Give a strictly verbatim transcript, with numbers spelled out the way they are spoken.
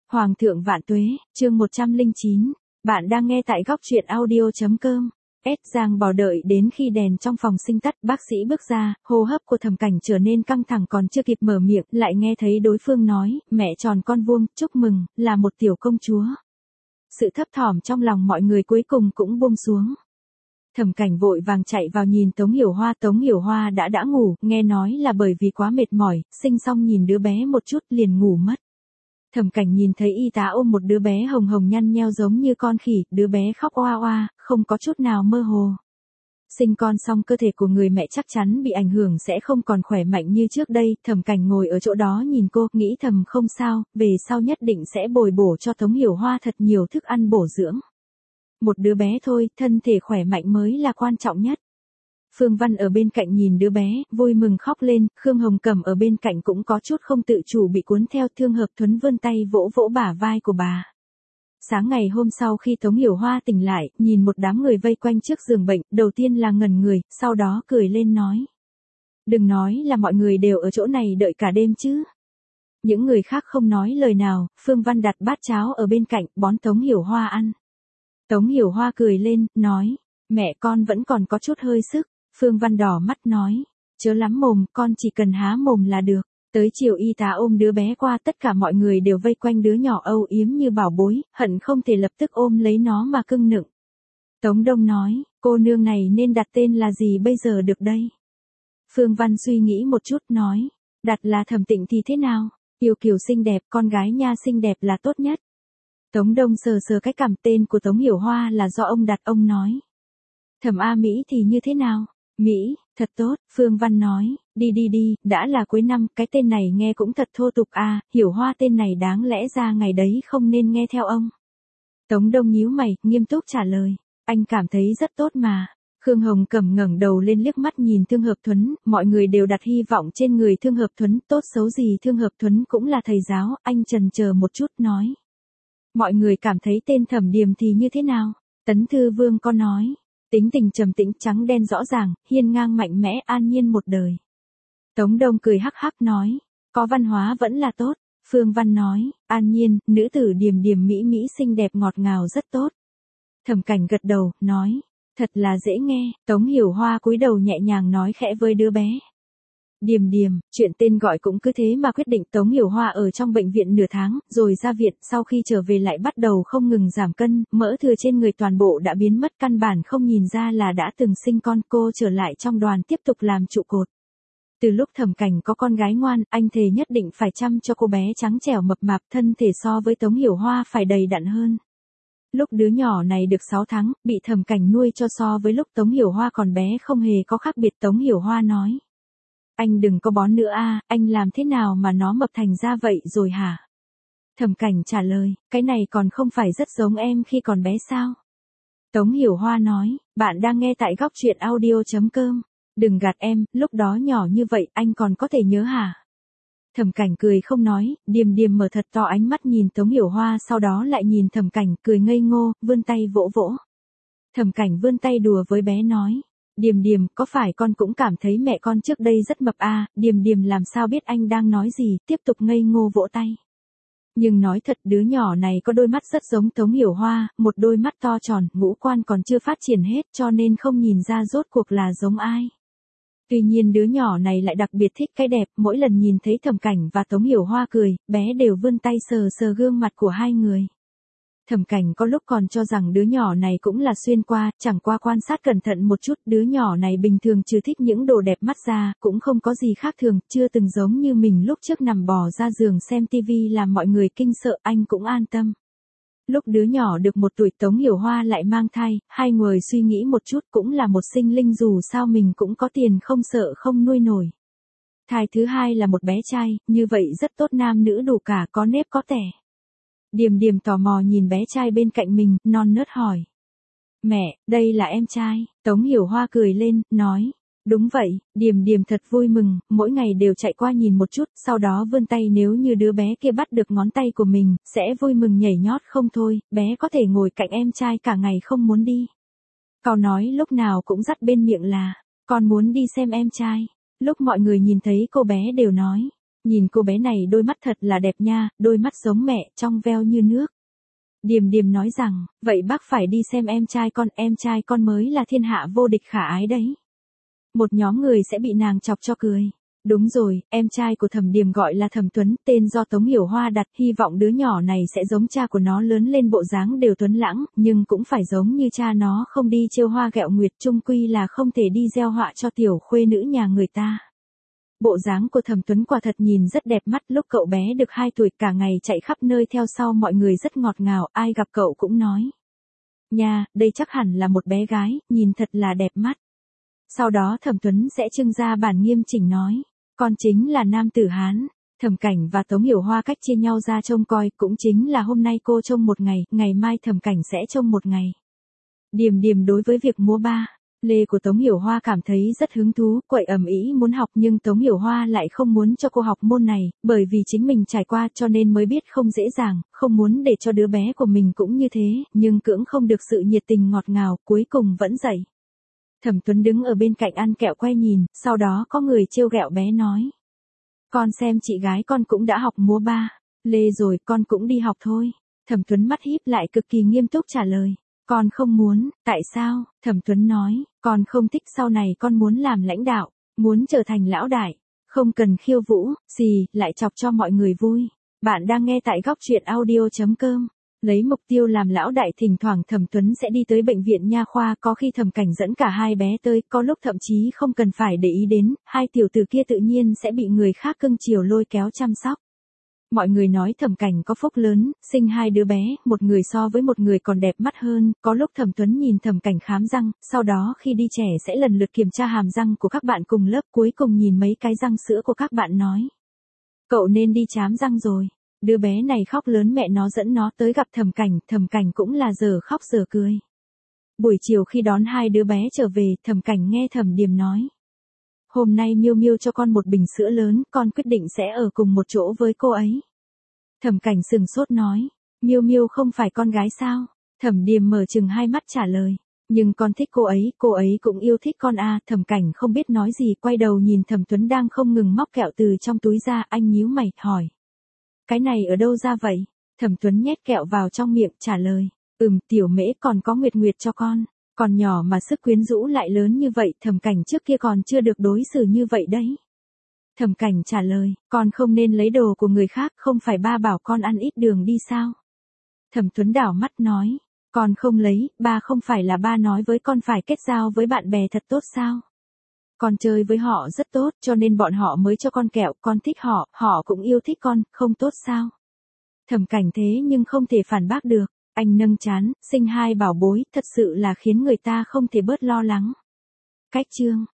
Hoàng thượng vạn tuế, chương một trăm lẻ chín. Bạn đang nghe tại góc truyện audio.com. S Giang Bảo đợi đến khi đèn trong phòng sinh tắt, bác sĩ bước ra, hô hấp của Thẩm Cảnh trở nên căng thẳng, còn chưa kịp mở miệng, lại nghe thấy đối phương nói, mẹ tròn con vuông, chúc mừng, là một tiểu công chúa. Sự thấp thỏm trong lòng mọi người cuối cùng cũng buông xuống. Thẩm Cảnh vội vàng chạy vào nhìn Tống Hiểu Hoa, Tống Hiểu Hoa đã đã ngủ, nghe nói là bởi vì quá mệt mỏi, sinh xong nhìn đứa bé một chút liền ngủ mất. Thẩm Cảnh nhìn thấy y tá ôm một đứa bé hồng hồng nhăn nheo giống như con khỉ, đứa bé khóc oa oa, không có chút nào mơ hồ. Sinh con xong cơ thể của người mẹ chắc chắn bị ảnh hưởng, sẽ không còn khỏe mạnh như trước đây. Thẩm Cảnh ngồi ở chỗ đó nhìn cô, nghĩ thầm không sao, về sau nhất định sẽ bồi bổ cho Tống Hiểu Hoa thật nhiều thức ăn bổ dưỡng. Một đứa bé thôi, thân thể khỏe mạnh mới là quan trọng nhất. Phương Văn ở bên cạnh nhìn đứa bé, vui mừng khóc lên, Khương Hồng Cẩm ở bên cạnh cũng có chút không tự chủ bị cuốn theo. Thương Hợp Thuấn vươn tay vỗ vỗ bả vai của bà. Sáng ngày hôm sau khi Tống Hiểu Hoa tỉnh lại, nhìn một đám người vây quanh trước giường bệnh, đầu tiên là ngẩn người, sau đó cười lên nói. Đừng nói là mọi người đều ở chỗ này đợi cả đêm chứ. Những người khác không nói lời nào, Phương Văn đặt bát cháo ở bên cạnh, bón Tống Hiểu Hoa ăn. Tống Hiểu Hoa cười lên, nói, mẹ con vẫn còn có chút hơi sức. Phương Văn đỏ mắt nói, chớ lắm mồm, con chỉ cần há mồm là được. Tới chiều y tá ôm đứa bé qua, tất cả mọi người đều vây quanh đứa nhỏ âu yếm như bảo bối, hận không thể lập tức ôm lấy nó mà cưng nựng. Tống Đông nói, cô nương này nên đặt tên là gì bây giờ được đây? Phương Văn suy nghĩ một chút nói, đặt là Thẩm Tịnh thì thế nào? Yêu kiều xinh đẹp, con gái nha xinh đẹp là tốt nhất. Tống Đông sờ sờ cái cằm, tên của Tống Hiểu Hoa là do ông đặt, ông nói. Thẩm A Mỹ thì như thế nào? Mỹ, thật tốt, Phương Văn nói, đi đi đi, đã là cuối năm, cái tên này nghe cũng thật thô tục à, Hiểu Hoa tên này đáng lẽ ra ngày đấy không nên nghe theo ông. Tống Đông nhíu mày, nghiêm túc trả lời, anh cảm thấy rất tốt mà. Khương Hồng Cẩm ngẩng đầu lên liếc mắt nhìn Thương Hợp Thuấn, mọi người đều đặt hy vọng trên người Thương Hợp Thuấn, tốt xấu gì Thương Hợp Thuấn cũng là thầy giáo, anh chần chờ một chút nói. Mọi người cảm thấy tên Thẩm Điềm thì như thế nào? Tấn Thư Vương có nói. Tính tình trầm tĩnh, trắng đen rõ ràng, hiên ngang mạnh mẽ, an nhiên một đời. Tống Đông cười hắc hắc nói, có văn hóa vẫn là tốt. Phương Văn nói, an nhiên, nữ tử Điềm Điềm mỹ mỹ xinh đẹp ngọt ngào rất tốt. Thẩm Cảnh gật đầu, nói, thật là dễ nghe. Tống Hiểu Hoa cúi đầu nhẹ nhàng nói khẽ với đứa bé. Điềm Điềm, chuyện tên gọi cũng cứ thế mà quyết định. Tống Hiểu Hoa ở trong bệnh viện nửa tháng, rồi ra viện, sau khi trở về lại bắt đầu không ngừng giảm cân, mỡ thừa trên người toàn bộ đã biến mất, căn bản không nhìn ra là đã từng sinh con. Cô trở lại trong đoàn tiếp tục làm trụ cột. Từ lúc Thẩm Cảnh có con gái ngoan, anh thề nhất định phải chăm cho cô bé trắng trẻo mập mạp, thân thể so với Tống Hiểu Hoa phải đầy đặn hơn. Lúc đứa nhỏ này được sáu tháng, bị Thẩm Cảnh nuôi cho so với lúc Tống Hiểu Hoa còn bé không hề có khác biệt. Tống Hiểu Hoa nói. Anh đừng có bón nữa a, anh làm thế nào mà nó mập thành ra vậy rồi hả? Thẩm Cảnh trả lời, cái này còn không phải rất giống em khi còn bé sao? Tống Hiểu Hoa nói, bạn đang nghe tại góc truyện audio.com. Đừng gạt em, lúc đó nhỏ như vậy anh còn có thể nhớ hả? Thẩm Cảnh cười không nói, Điềm Điềm mở thật to ánh mắt nhìn Tống Hiểu Hoa, sau đó lại nhìn Thẩm Cảnh, cười ngây ngô, vươn tay vỗ vỗ. Thẩm Cảnh vươn tay đùa với bé nói. Điềm Điềm, có phải con cũng cảm thấy mẹ con trước đây rất mập à? Điềm Điềm làm sao biết anh đang nói gì, tiếp tục ngây ngô vỗ tay. Nhưng nói thật, đứa nhỏ này có đôi mắt rất giống Tống Hiểu Hoa, một đôi mắt to tròn, ngũ quan còn chưa phát triển hết, cho nên không nhìn ra rốt cuộc là giống ai. Tuy nhiên đứa nhỏ này lại đặc biệt thích cái đẹp, mỗi lần nhìn thấy Thẩm Cảnh và Tống Hiểu Hoa cười, bé đều vươn tay sờ sờ gương mặt của hai người. Thẩm Cảnh có lúc còn cho rằng đứa nhỏ này cũng là xuyên qua, chẳng qua quan sát cẩn thận một chút, đứa nhỏ này bình thường trừ thích những đồ đẹp mắt ra, cũng không có gì khác thường, chưa từng giống như mình lúc trước nằm bò ra giường xem tivi làm mọi người kinh sợ, anh cũng an tâm. Lúc đứa nhỏ được một tuổi, Tống Hiểu Hoa lại mang thai, hai người suy nghĩ một chút, cũng là một sinh linh, dù sao mình cũng có tiền không sợ không nuôi nổi. Thai thứ hai là một bé trai, như vậy rất tốt, nam nữ đủ cả, có nếp có tẻ. Điềm Điềm tò mò nhìn bé trai bên cạnh mình, non nớt hỏi. Mẹ, đây là em trai. Tống Hiểu Hoa cười lên, nói. Đúng vậy. Điềm Điềm thật vui mừng, mỗi ngày đều chạy qua nhìn một chút, sau đó vươn tay, nếu như đứa bé kia bắt được ngón tay của mình, sẽ vui mừng nhảy nhót không thôi, bé có thể ngồi cạnh em trai cả ngày không muốn đi. Cậu nói lúc nào cũng dắt bên miệng là, con muốn đi xem em trai. Lúc mọi người nhìn thấy cô bé đều nói. Nhìn cô bé này đôi mắt thật là đẹp nha, đôi mắt giống mẹ, trong veo như nước. Điềm Điềm nói rằng, vậy bác phải đi xem em trai con, em trai con mới là thiên hạ vô địch khả ái đấy. Một nhóm người sẽ bị nàng chọc cho cười. Đúng rồi, em trai của Thẩm Điềm gọi là Thẩm Tuấn, tên do Tống Hiểu Hoa đặt, hy vọng đứa nhỏ này sẽ giống cha của nó, lớn lên bộ dáng đều tuấn lãng, nhưng cũng phải giống như cha nó, không đi trêu hoa ghẹo nguyệt, chung quy là không thể đi gieo họa cho tiểu khuê nữ nhà người ta. Bộ dáng của Thẩm Tuấn quả thật nhìn rất đẹp mắt, lúc cậu bé được hai tuổi cả ngày chạy khắp nơi theo sau mọi người rất ngọt ngào, ai gặp cậu cũng nói. Nha, đây chắc hẳn là một bé gái, nhìn thật là đẹp mắt. Sau đó Thẩm Tuấn sẽ trưng ra bản nghiêm chỉnh nói, con chính là nam tử Hán. Thẩm Cảnh và Tống Hiểu Hoa cách chia nhau ra trông coi, cũng chính là hôm nay cô trông một ngày, ngày mai Thẩm Cảnh sẽ trông một ngày. Điềm Điềm đối với việc múa ba lê của Tống Hiểu Hoa cảm thấy rất hứng thú, quậy ầm ĩ muốn học, nhưng Tống Hiểu Hoa lại không muốn cho cô học môn này, bởi vì chính mình trải qua cho nên mới biết không dễ dàng, không muốn để cho đứa bé của mình cũng như thế, nhưng cưỡng không được sự nhiệt tình ngọt ngào, cuối cùng vẫn dậy. Thẩm Tuấn đứng ở bên cạnh ăn kẹo quay nhìn, sau đó có người trêu ghẹo bé nói. Con xem chị gái con cũng đã học múa ba lê rồi, con cũng đi học thôi. Thẩm Tuấn mắt híp lại cực kỳ nghiêm túc trả lời. Con không muốn, tại sao? Thẩm Tuấn nói, con không thích, sau này con muốn làm lãnh đạo, muốn trở thành lão đại, không cần khiêu vũ, gì, lại chọc cho mọi người vui. Bạn đang nghe tại góc truyện audio chấm com. Lấy mục tiêu làm lão đại, thỉnh thoảng Thẩm Tuấn sẽ đi tới bệnh viện nha khoa, có khi Thẩm Cảnh dẫn cả hai bé tới, có lúc thậm chí không cần phải để ý đến, hai tiểu tử kia tự nhiên sẽ bị người khác cưng chiều lôi kéo chăm sóc. Mọi người nói Thẩm Cảnh có phúc lớn, sinh hai đứa bé, một người so với một người còn đẹp mắt hơn, có lúc Thẩm Tuấn nhìn Thẩm Cảnh khám răng, sau đó khi đi trẻ sẽ lần lượt kiểm tra hàm răng của các bạn cùng lớp, cuối cùng nhìn mấy cái răng sữa của các bạn nói. Cậu nên đi chám răng rồi. Đứa bé này khóc lớn, mẹ nó dẫn nó tới gặp Thẩm Cảnh, Thẩm Cảnh cũng là giờ khóc giờ cười. Buổi chiều khi đón hai đứa bé trở về, Thẩm Cảnh nghe Thẩm Điềm nói. Hôm nay Miêu Miêu cho con một bình sữa lớn, con quyết định sẽ ở cùng một chỗ với cô ấy. Thẩm Cảnh sừng sốt nói, Miêu Miêu không phải con gái sao? Thẩm Điềm mở chừng hai mắt trả lời, nhưng con thích cô ấy, cô ấy cũng yêu thích con à. Thẩm Cảnh không biết nói gì, quay đầu nhìn Thẩm Tuấn đang không ngừng móc kẹo từ trong túi ra, anh nhíu mày, hỏi. Cái này ở đâu ra vậy? Thẩm Tuấn nhét kẹo vào trong miệng, trả lời, ừm, tiểu Mễ còn có Nguyệt Nguyệt cho con. Còn nhỏ mà sức quyến rũ lại lớn như vậy, Thẩm Cảnh trước kia còn chưa được đối xử như vậy đấy. Thẩm Cảnh trả lời, con không nên lấy đồ của người khác, không phải ba bảo con ăn ít đường đi sao? Thẩm Tuấn đảo mắt nói, con không lấy, ba không phải là ba nói với con phải kết giao với bạn bè thật tốt sao? Con chơi với họ rất tốt, cho nên bọn họ mới cho con kẹo, con thích họ, họ cũng yêu thích con, không tốt sao? Thẩm Cảnh thế nhưng không thể phản bác được, anh nâng trán, sinh hai bảo bối, thật sự là khiến người ta không thể bớt lo lắng. Cách chương